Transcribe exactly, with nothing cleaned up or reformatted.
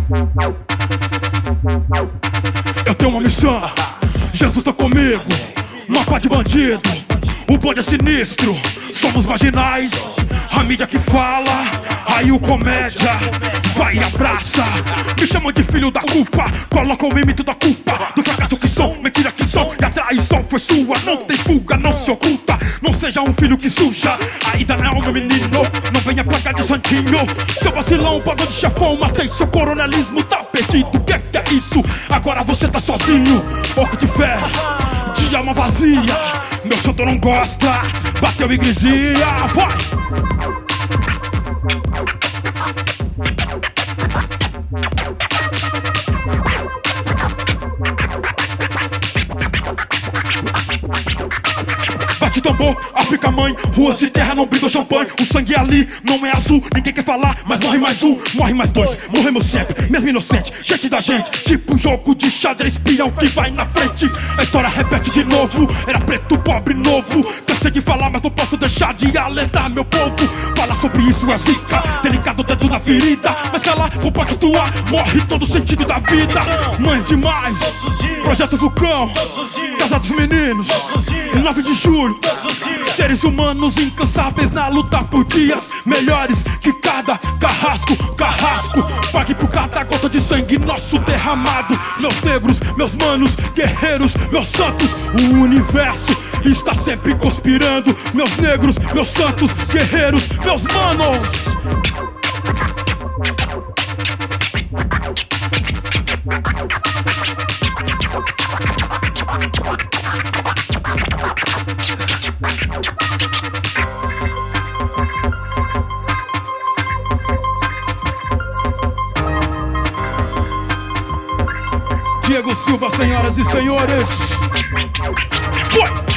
Eu tenho uma missão, Jesus tá comigo. Mapa de bandido, o bonde é sinistro. Somos marginais, a mídia que fala. Aí o comédia vai e abraça. Me chamam de filho da culpa, colocam o mito da culpa do fracasso que são, mentira que são. E a traição foi sua, não tem fuga, não se oculta. Não seja um filho que suja, ainda não é o meu menino. Não venha pagar de santinho. Seu vacilão, padrão de chefão, matei seu coronelismo, tá perdido. O que é que é isso? Agora você tá sozinho. Pouco de fé, de alma vazia. Meu santo não gosta, bateu igreja, vai! Bate tambor, África mãe, ruas de terra não brindam champanhe. O sangue ali não é azul, ninguém quer falar, mas morre mais um, morre mais dois, morremos sempre, mesmo inocente, gente da gente. Tipo jogo de xadrez, peão que vai na frente. A história repete de novo, era preto, pobre, novo. Cansei de falar, mas não posso deixar de alertar meu povo. Falar sobre isso é zica, delicado dentro da ferida. Mas calar, compactuar, morre todo o sentido da vida. Mães demais, Projeto Vulcão, Casa dos Meninos, nove de julho. Seres humanos incansáveis na luta por dias melhores que cada carrasco, carrasco. Pague por cada gota de sangue nosso derramado. Meus negros, meus manos, guerreiros, meus santos. O universo está sempre conspirando. Meus negros, meus santos, guerreiros, meus manos. Diego Silva, senhoras e senhores. Foi!